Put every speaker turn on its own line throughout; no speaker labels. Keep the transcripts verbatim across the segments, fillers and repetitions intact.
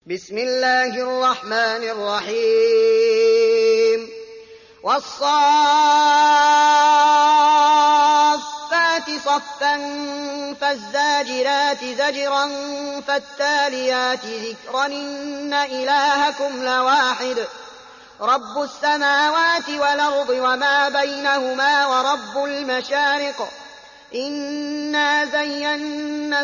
بسم الله الرحمن الرحيم والصافات صفا فالزاجرات زجرا فالتاليات ذكرا إن إلهكم لواحد رب السماوات والأرض وما بينهما ورب المشارق إنا زينا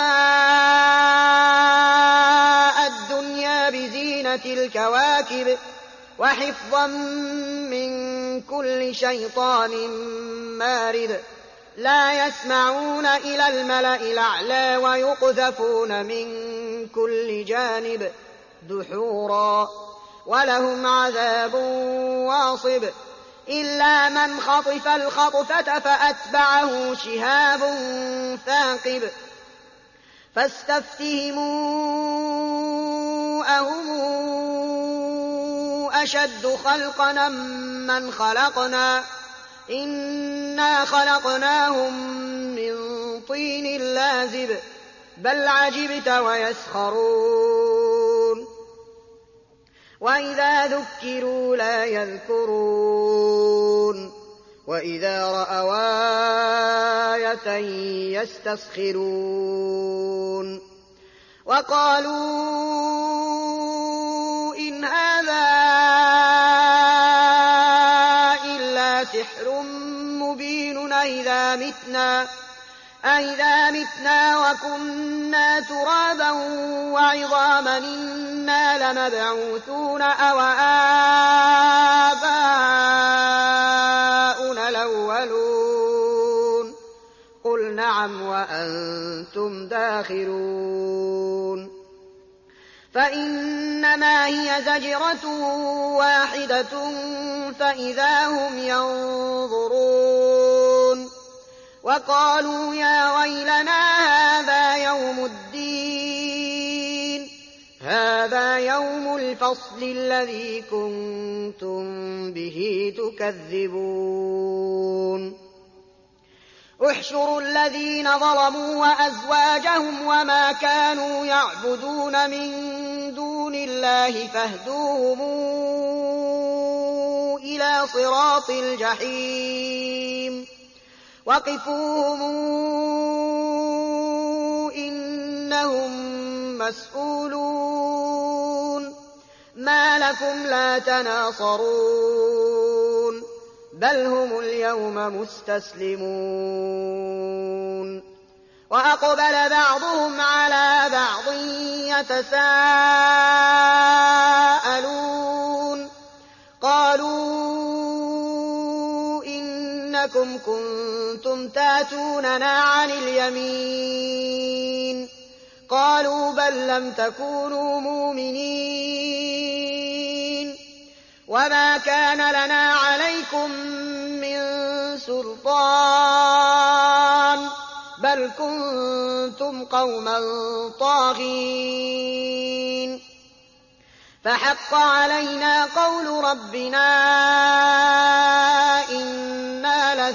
السماء الدنيا بزينة الكواكب وحفظا من كل شيطان مارد لا يسمعون إلى الملأ الأعلى ويقذفون من كل جانب دحورا ولهم عذاب واصب إلا من خطف الخطفة فأتبعه شهاب ثاقب فاستفتهموا أهم أشد خلقا من خلقنا إنا خلقناهم من طين لازب بل عجبت ويسخرون وإذا ذكروا لا يذكرون وإذا رأوا آية يستسخرون وقالوا إن هذا إلا سحر مبين أئذا متنا أئذا متنا وكنا ترابا وعظاما إنا لمبعوثون أو آباؤنا الأولون قل نعم وأنتم داخرون فإنما هي زجرة واحدة فإذا هم ينظرون وقالوا يا ويلنا هذا يوم الدين هذا يوم الفصل الذي كنتم به تكذبون احشروا الذين ظلموا وأزواجهم وما كانوا يعبدون من دون الله فاهدوهم إلى صراط الجحيم وقفوهم إنهم مسؤولون ما لكم لا تناصرون بل هم اليوم مستسلمون وأقبل بعضهم على بعض يتساءلون قالوا إنكم كنتم تاتوننا عن اليمين قالوا بل لم تكونوا مؤمنين وما كان لنا عليكم من سلطان بل كنتم قوما طاغين فحق علينا قول ربنا إنا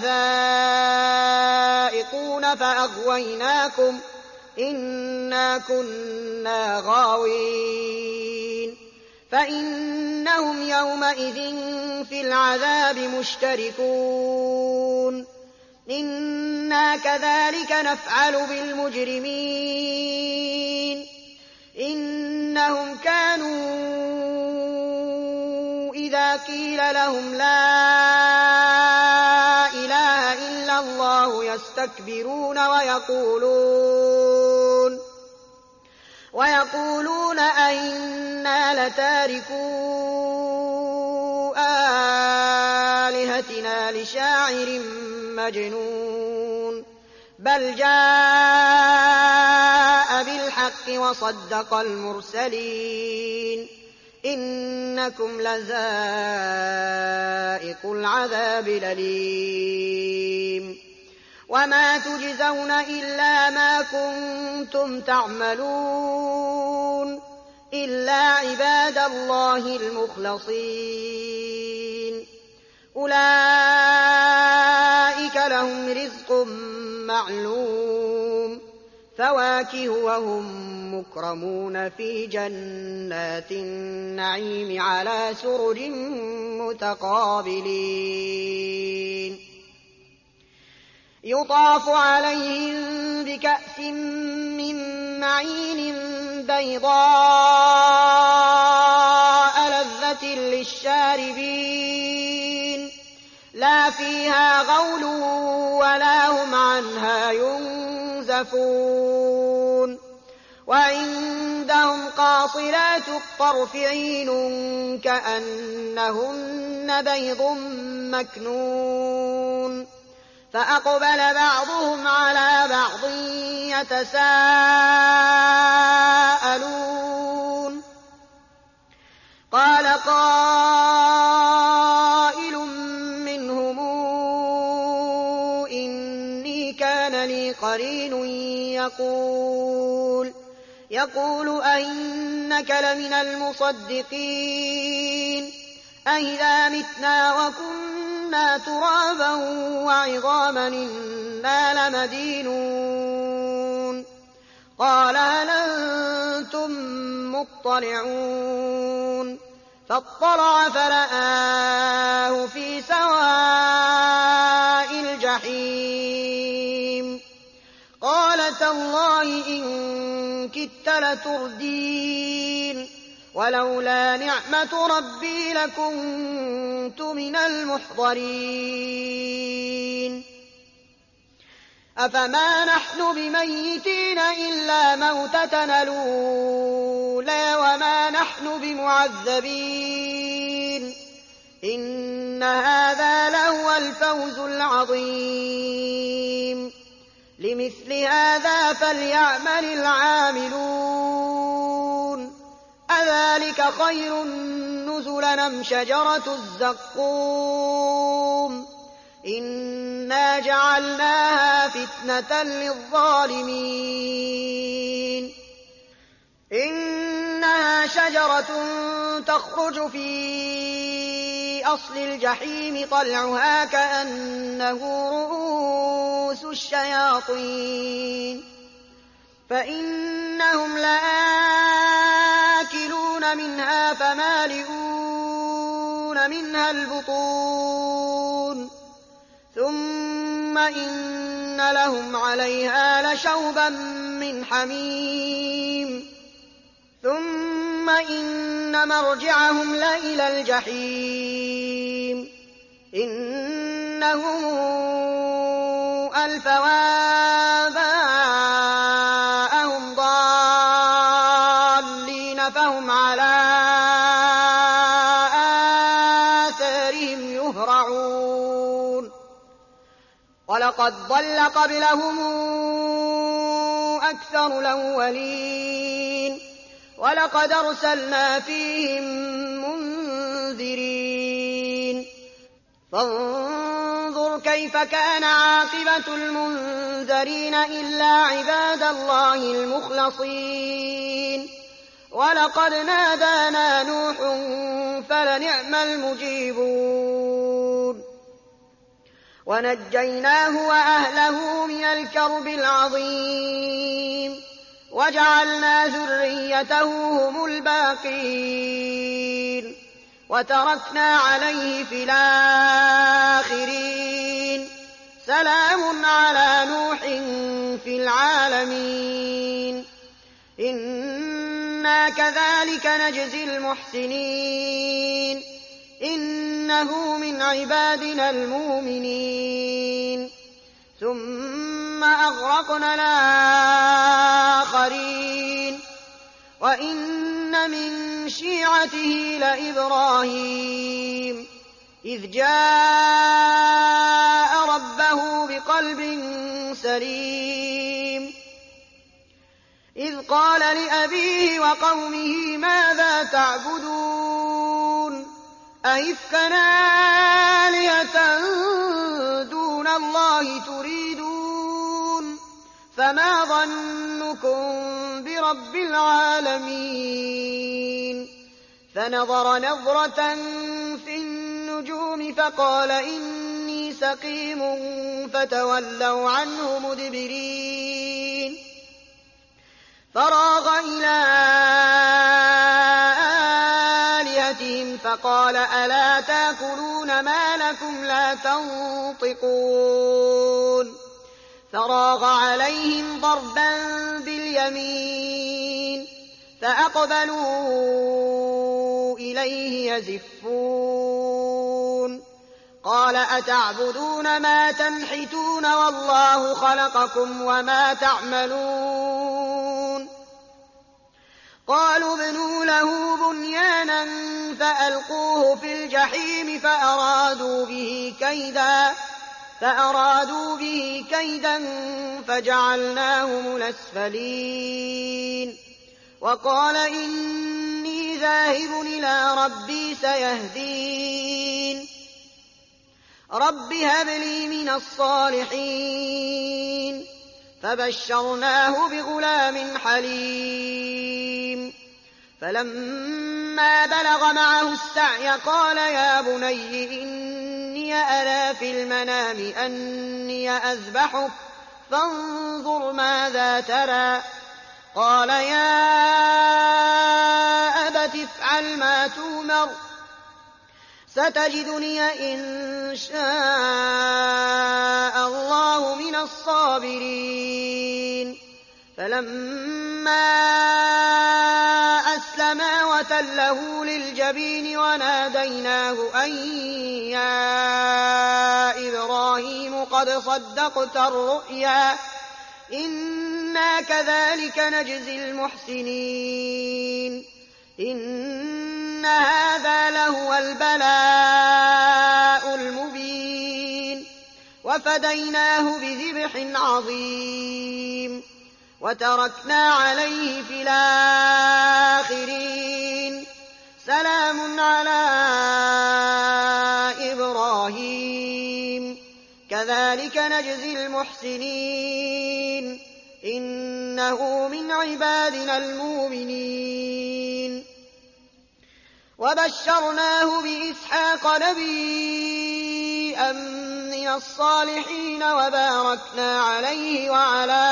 لذائقون فأغويناكم إنا كنا غاوين فإنهم يومئذ في العذاب مشتركون إنا كذلك نفعل بالمجرمين إنهم كانوا إذا قيل لهم لا إله إلا الله يستكبرون ويقولون ويقولون أئنا لتاركو آلهتنا لشاعر مجنون بل جاء بالحق وصدق المرسلين إنكم لذائق العذاب الأليم وما تجزون إلا ما كنتم تعملون إلا عباد الله المخلصين أولئك لهم رزق معلوم فواكه وهم مكرمون في جنات النعيم على سرر متقابلين يطاف عليهم بكأس من معين بيضاء لذة للشاربين لا فيها غول ولا هم عنها ينزفون وعندهم قاصرات الطرف عين كأنهن بيض مكنون فأقبل بعضهم على بعض يتساءلون قال قائل منهم إني كان لي قرين يقول يقول أئنك لمن المصدقين أئذا متنا وكنا ترابا وعظاما إنا لمدينون قال هل أنتم مطلعون فاطلع فرآه في سواء الجحيم قال تالله إن كدت لتردين ولولا نعمة ربي لكنت من المحضرين أفما نحن بميتين إلا موتتنا الأولى وما نحن بمعذبين إن هذا لهو الفوز العظيم لمثل هذا فليعمل العاملون أذلك خير نزلا أم شجرة الزقوم إنا جعلناها فتنة للظالمين إنها شجرة تخرج في أصل الجحيم طلعها كأنه رؤوس الشياطين فإنهم لآكلون منها فمالئون منها البطون ثم إن لهم عليها لشوبا من حميم ثم إن مرجعهم لإلى الجحيم إنهم ألفوا آباءهم ضالين فهم على آثارهم يهرعون ولقد ضل قبلهم أكثر الأولين ولقد أرسلنا فيهم منذرين فانظر كيف كان عاقبة المنذرين إلا عباد الله المخلصين ولقد نادانا نوح فلنعم المجيبون ونجيناه وأهله من الكرب العظيم وجعلنا ذريته هم الباقين وتركنا عليه في الآخرين سلام على نوح في العالمين إنا كذلك نجزي المحسنين إنه من عبادنا المؤمنين ثم أغرقنا الآخرين وإن من شيعته لإبراهيم إذ جاء ربه بقلب سليم إذ قال لأبيه وقومه ماذا تعبدون أئفكا آلهة دون الله تريدون فما ظنكم برب العالمين فنظر نظرة في النجوم فقال إني سقيم فتولوا عنه مدبرين فراغ إلى آلهتهم فقال ألا تأكلون ما لكم لا تنطقون فراغ عليهم ضربا باليمين فأقبلوا إليه يزفون قال أتعبدون ما تنحتون والله خلقكم وما تعملون قالوا ابنوا له بنيانا فألقوه في الجحيم فأرادوا به كيدا فأرادوا به كيدا فجعلناهم الأسفلين وقال إني ذاهب إلى ربي سيهدين رب هب لي من الصالحين فبشرناه بغلام حليم فلما بلغ معه السعي قال يا بني إني أرى في المنام أني أذبحك فانظر ماذا ترى قال يا أبت افعل ما تؤمر ستجدني إن شاء الله من الصابرين فلما أسلما وتله للجبين وناديناه أن يا إبراهيم قد صدقت الرؤيا إنا كذلك نجزي المحسنين إن هذا لهو البلاء المبين وفديناه بذبح عظيم وتركنا عليه في الآخرين سلام على إبراهيم كذلك نجزي المحسنين إنه من عبادنا المؤمنين وبشرناه بإسحاق نبيا من الصالحين وباركنا عليه وعلى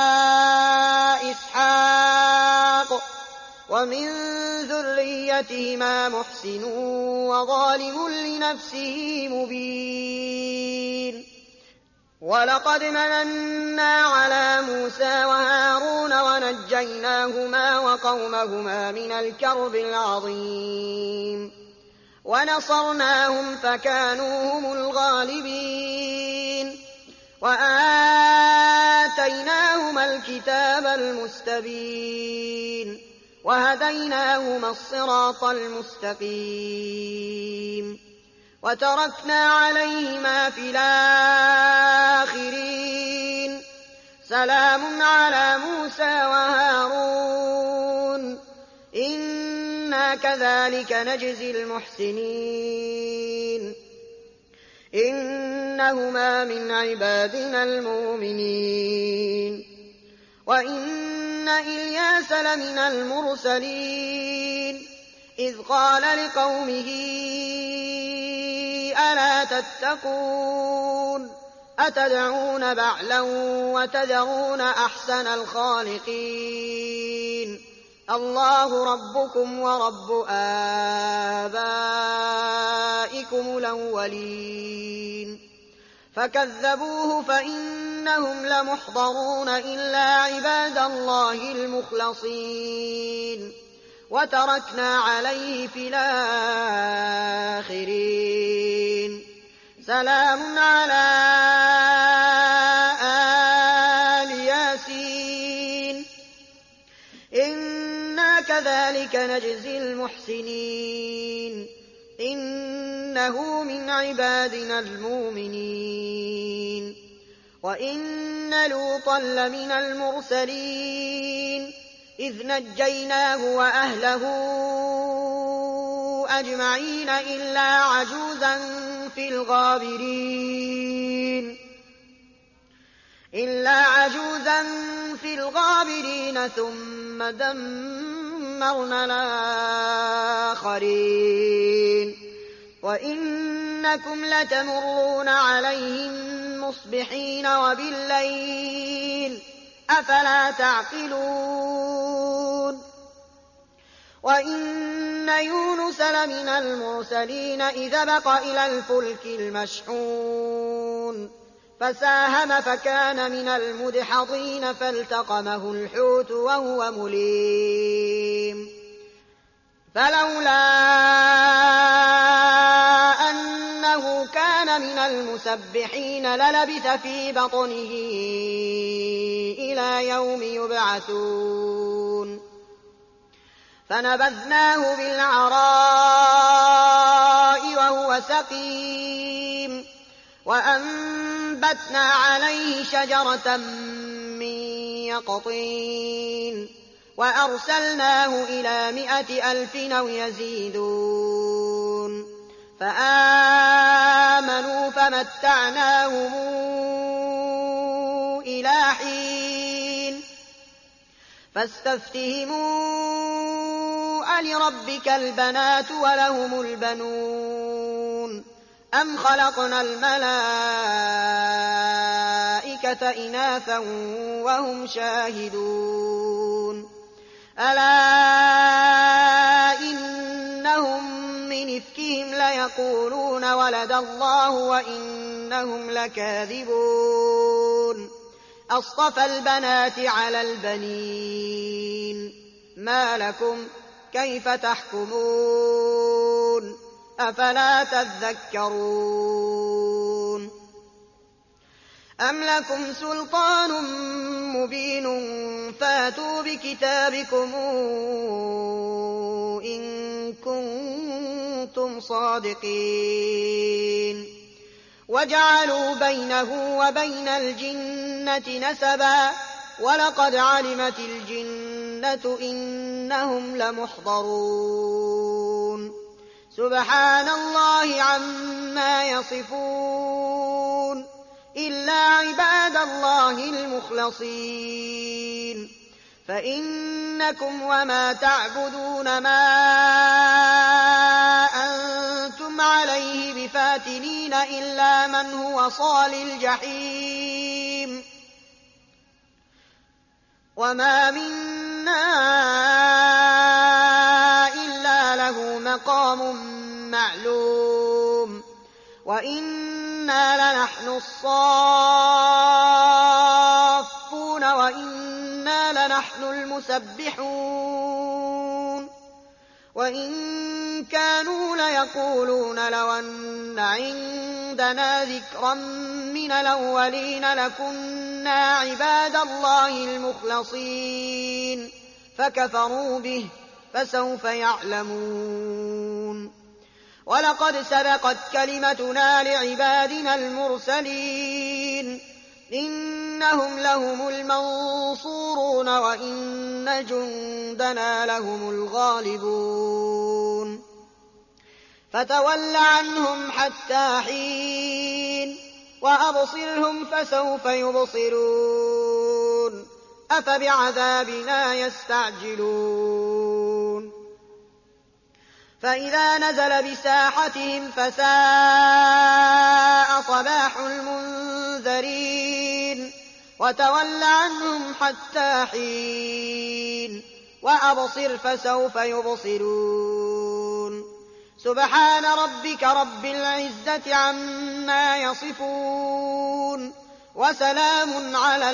إسحاق ومن ذريتهما محسن وظالم لنفسه مبين ولقد مننا على موسى وهارون ونجيناهما وقومهما من الكرب العظيم ونصرناهم فكانوا هم الغالبين وآتيناهما الكتاب المستبين وهديناهما الصراط المستقيم وتركنا عليهما في الآخرين سلام على موسى وهارون إنا كذلك نجزي المحسنين إنهما من عبادنا المؤمنين وإن إلياس لمن المرسلين إذ قال لقومه ألا تتقون أتدعون بعلا وتذرون أحسن الخالقين الله ربكم ورب آبائكم الأولين فكذبوه فإنهم لمحضرون إلا عباد الله المخلصين وتركنا عليه في الآخرين سلام على آل ياسين إنا كذلك نجزي المحسنين إنه من عبادنا المؤمنين وإن لوطا لمن المرسلين إذ نجيناه وأهله أجمعين إلا عجوزا في الغابرين إلا عجوزا في الغابرين ثم دمرنا الآخرين وإنكم لتمرون عليهم مصبحين وبالليل أفلا تعقلون وإن يونس لمن المرسلين إذ أبق إلى الفلك المشحون فساهم فكان من المدحضين فالتقمه الحوت وهو مليم فلولا أنه كان من المسبحين للبث في بطنه إلى يوم يبعثون فنبذناه بالعراء وهو سقيم وأنبتنا عليه شجرة من يقطين وأرسلناه إلى مائة ألف أو يزيدون فآمنوا فمتعناهم إلى حين فاستفتهموا ألربك البنات ولهم البنون أم خلقنا الملائكة إناثا وهم شاهدون ألا إنهم من إفكهم ليقولون ولد الله وإنهم لكاذبون أصطفى البنات على البنين ما لكم كيف تحكمون أفلا تذكرون أم لكم سلطان مبين فاتوا بكتابكم إن كنتم صادقين وجعلوا بينه وبين الجنة نسبا ولقد علمت الجنة إنهم لمحضرون سبحان الله عما يصفون إلا عباد الله المخلصين فإنكم وما تعبدون ما أنتم عليه بفاتنين إلا من هو صال الجحيم وما منا إلا له مقام معلوم وإنا لنحن الصافون وإنا لنحن المسبحون وإن كانوا ليقولون لو أن عندنا ذكرا من الأولين لكنا عباد الله المخلصين فكفروا به فسوف يعلمون ولقد سبقت كلمتنا لعبادنا المرسلين إنهم لهم المنصورون وإن جندنا لهم الغالبون فتول عنهم حتى حين وأبصرهم فسوف يبصرون أفبعذابنا يستعجلون فإذا نزل بساحتهم فساء صباح المنذرين وتول عنهم حتى حين وأبصر فسوف يبصرون سبحان ربك رب العزة عما يصفون وسلام على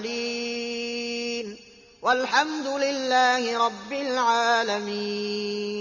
المرسلين والحمد لله رب العالمين.